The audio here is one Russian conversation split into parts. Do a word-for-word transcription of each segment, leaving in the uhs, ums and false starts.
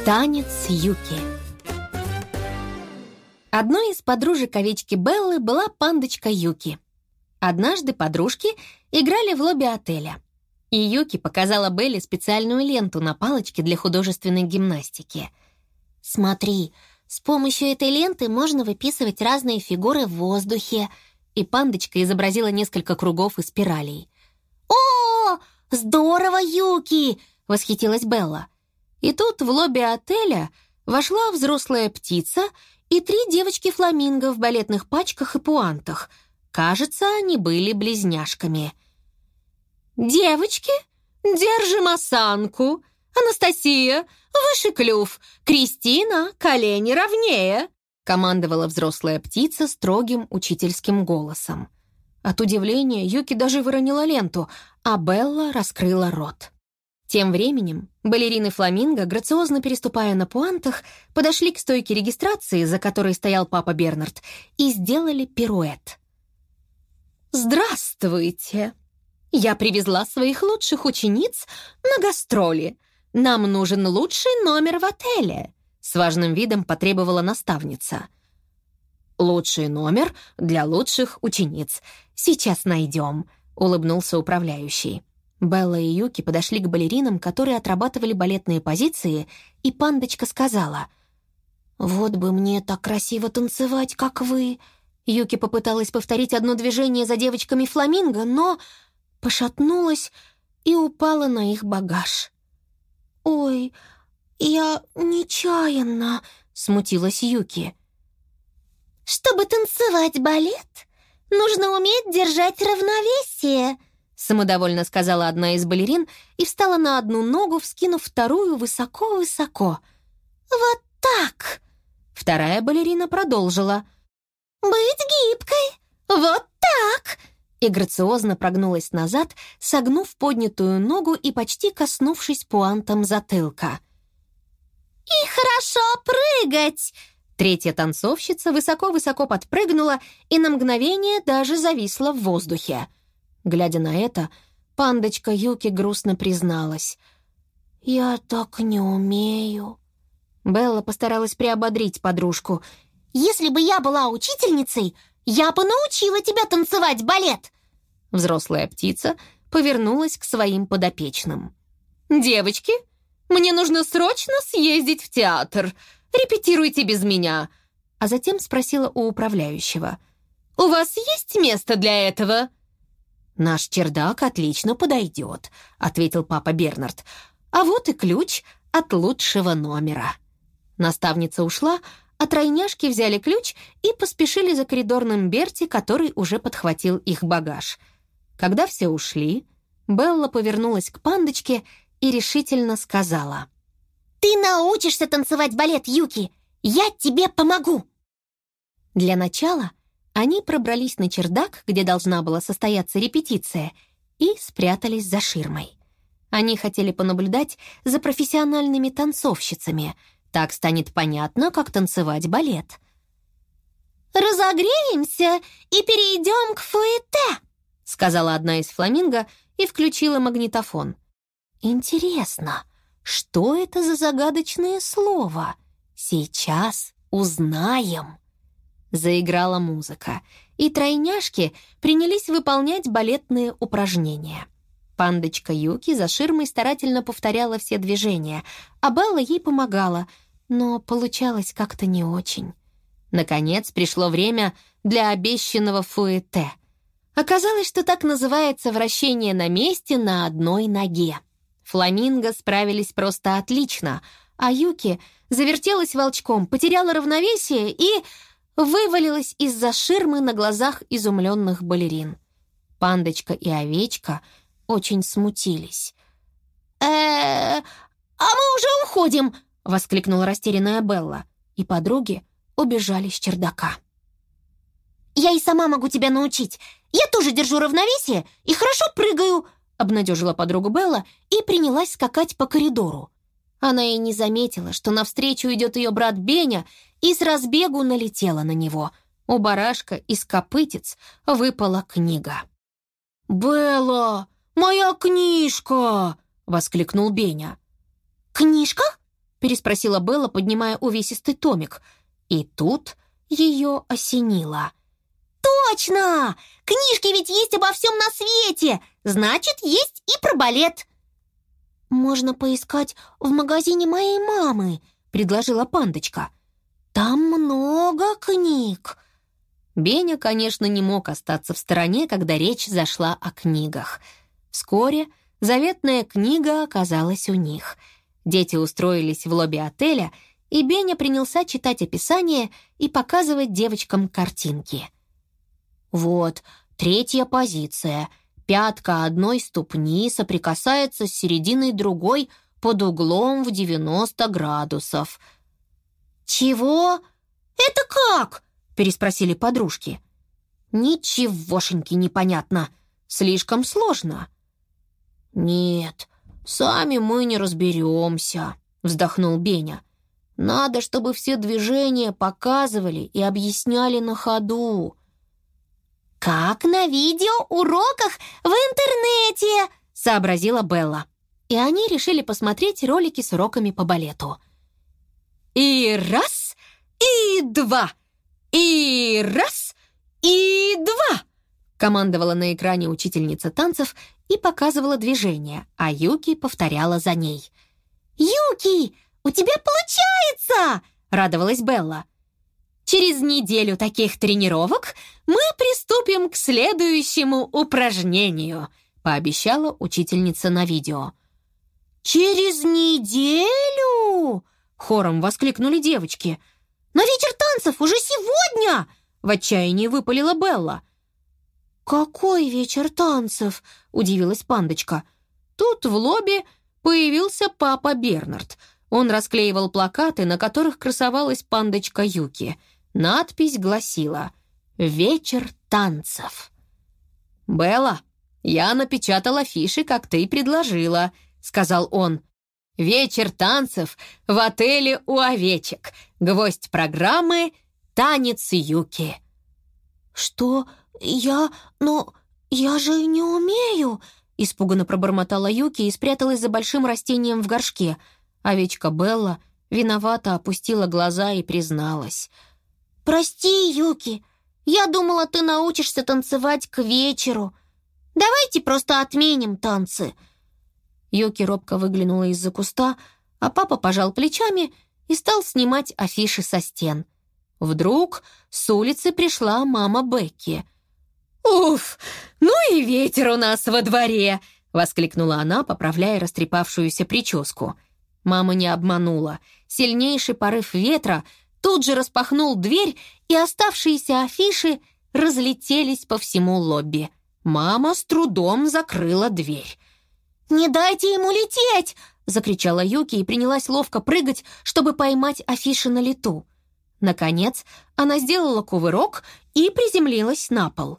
Танец Юки. Одной из подружек овечки Беллы была пандочка Юки. Однажды подружки играли в лобби отеля, и Юки показала Белле специальную ленту на палочке для художественной гимнастики. «Смотри, с помощью этой ленты можно выписывать разные фигуры в воздухе», и пандочка изобразила несколько кругов и спиралей. «О, здорово, Юки!» — восхитилась Белла. И тут в лобби отеля вошла взрослая птица и три девочки-фламинго в балетных пачках и пуантах. Кажется, они были близняшками. «Девочки, держим осанку! Анастасия, выше клюв! Кристина, колени ровнее!» — командовала взрослая птица строгим учительским голосом. От удивления Юки даже выронила ленту, а Белла раскрыла рот. Тем временем балерины фламинго, грациозно переступая на пуантах, подошли к стойке регистрации, за которой стоял папа Бернард, и сделали пируэт. «Здравствуйте! Я привезла своих лучших учениц на гастроли. Нам нужен лучший номер в отеле», — с важным видом потребовала наставница. «Лучший номер для лучших учениц. Сейчас найдем», — улыбнулся управляющий. Белла и Юки подошли к балеринам, которые отрабатывали балетные позиции, и пандочка сказала: «Вот бы мне так красиво танцевать, как вы». Юки попыталась повторить одно движение за девочками фламинго, но пошатнулась и упала на их багаж. «Ой, я нечаянно», — смутилась Юки. «Чтобы танцевать балет, нужно уметь держать равновесие», — самодовольно сказала одна из балерин и встала на одну ногу, вскинув вторую высоко-высоко. «Вот так!» Вторая балерина продолжила. «Быть гибкой! Вот так!» И грациозно прогнулась назад, согнув поднятую ногу и почти коснувшись пуантом затылка. «И хорошо прыгать!» Третья танцовщица высоко-высоко подпрыгнула и на мгновение даже зависла в воздухе. Глядя на это, пандочка Юки грустно призналась: «Я так не умею». Белла постаралась приободрить подружку. «Если бы я была учительницей, я бы научила тебя танцевать балет!» Взрослая птица повернулась к своим подопечным. «Девочки, мне нужно срочно съездить в театр. Репетируйте без меня». А затем спросила у управляющего: «У вас есть место для этого?» «Наш чердак отлично подойдет», — ответил папа Бернард. «А вот и ключ от лучшего номера». Наставница ушла, а тройняшки взяли ключ и поспешили за коридорным Берти, который уже подхватил их багаж. Когда все ушли, Белла повернулась к пандочке и решительно сказала: «Ты научишься танцевать балет, Юки! Я тебе помогу!» Для начала они пробрались на чердак, где должна была состояться репетиция, и спрятались за ширмой. Они хотели понаблюдать за профессиональными танцовщицами. Так станет понятно, как танцевать балет. «Разогреемся и перейдем к фуэте», — сказала одна из фламинго и включила магнитофон. «Интересно, что это за загадочное слово? Сейчас узнаем». Заиграла музыка, и тройняшки принялись выполнять балетные упражнения. Пандочка Юки за ширмой старательно повторяла все движения, а Белла ей помогала, но получалось как-то не очень. Наконец пришло время для обещанного фуэте. Оказалось, что так называется вращение на месте на одной ноге. Фламинго справились просто отлично, а Юки завертелась волчком, потеряла равновесие и вывалилась из-за ширмы на глазах изумленных балерин. Пандочка и овечка очень смутились. э а мы уже уходим!» — воскликнула растерянная Белла, и подруги убежали с чердака. «Я и сама могу тебя научить. Я тоже держу равновесие и хорошо прыгаю», — обнадежила подругу Белла и принялась скакать по коридору. Она и не заметила, что навстречу идет ее брат Беня, и с разбегу налетела на него. У барашка из копытец выпала книга. «Белла, моя книжка!» — воскликнул Беня. «Книжка? переспросила Белла, поднимая увесистый томик. И тут ее осенило. «Точно! Книжки ведь есть обо всем на свете! Значит, есть и про балет!» «Можно поискать в магазине моей мамы», — предложила Пандочка. «Там много книг». Беня, конечно, не мог остаться в стороне, когда речь зашла о книгах. Вскоре заветная книга оказалась у них. Дети устроились в лобби отеля, и Беня принялся читать описание и показывать девочкам картинки. «Вот, третья позиция. Пятка одной ступни соприкасается с серединой другой под углом в девяносто градусов». «Чего? Это как?» — переспросили подружки. «Ничегошеньки непонятно. Слишком сложно». «Нет, сами мы не разберемся», — вздохнул Беня. «Надо, чтобы все движения показывали и объясняли на ходу». «Как на видеоуроках в интернете», — сообразила Белла. И они решили посмотреть ролики с уроками по балету. «И раз, и два, и раз, и два», — командовала на экране учительница танцев и показывала движения, а Юки повторяла за ней. «Юки, у тебя получается!» — радовалась Белла. «Через неделю таких тренировок мы приступим к следующему упражнению», — пообещала учительница на видео. «Через неделю?» — хором воскликнули девочки. «На вечер танцев уже сегодня!» — в отчаянии выпалила Белла. «Какой вечер танцев?» — удивилась Пандочка. Тут в лобби появился папа Бернард. Он расклеивал плакаты, на которых красовалась пандочка Юки. Надпись гласила «Вечер танцев». «Белла, я напечатал афиши, как ты и предложила», — сказал он. «Вечер танцев в отеле у овечек. Гвоздь программы — танец Юки». «Что? Я... Ну, я же не умею», — испуганно пробормотала Юки и спряталась за большим растением в горшке. Овечка Белла виновато опустила глаза и призналась. «Прости, Юки, я думала, ты научишься танцевать к вечеру. Давайте просто отменим танцы». Юки робко выглянула из-за куста, а папа пожал плечами и стал снимать афиши со стен. Вдруг с улицы пришла мама Бекки. «Уф, ну и ветер у нас во дворе!» — воскликнула она, поправляя растрепавшуюся прическу. Мама не обманула. Сильнейший порыв ветра тут же распахнул дверь, и оставшиеся афиши разлетелись по всему лобби. Мама с трудом закрыла дверь. «Не дайте ему лететь!» — закричала Юки и принялась ловко прыгать, чтобы поймать афиши на лету. Наконец, она сделала кувырок и приземлилась на пол.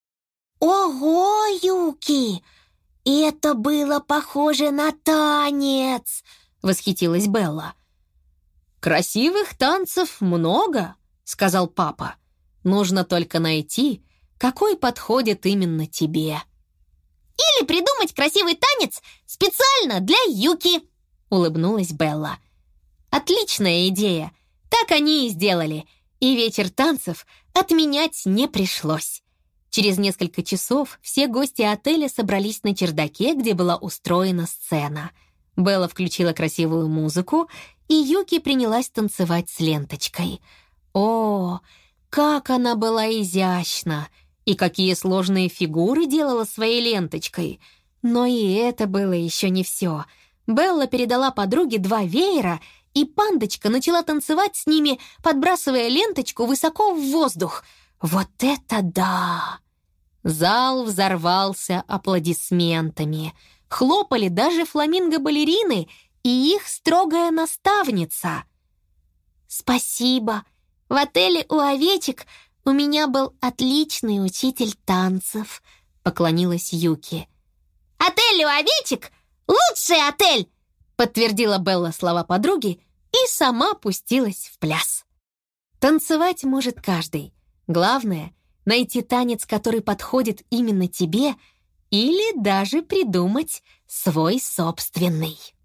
«Ого, Юки! Это было похоже на танец!» — восхитилась Белла. «Красивых танцев много», — сказал папа. «Нужно только найти, какой подходит именно тебе». «Или придумать красивый танец специально для Юки», — улыбнулась Белла. «Отличная идея. Так они и сделали, и вечер танцев отменять не пришлось». Через несколько часов все гости отеля собрались на чердаке, где была устроена сцена. Белла включила красивую музыку, и Юки принялась танцевать с ленточкой. О, как она была изящна! И какие сложные фигуры делала своей ленточкой! Но и это было еще не все. Белла передала подруге два веера, и пандочка начала танцевать с ними, подбрасывая ленточку высоко в воздух. Вот это да! Зал взорвался аплодисментами. Хлопали даже фламинго-балерины и их строгая наставница. «Спасибо. В отеле у овечек у меня был отличный учитель танцев», — поклонилась Юки. «Отель у овечек — лучший отель!» — подтвердила Белла слова подруги и сама пустилась в пляс. Танцевать может каждый. Главное — найти танец, который подходит именно тебе, или даже придумать свой собственный.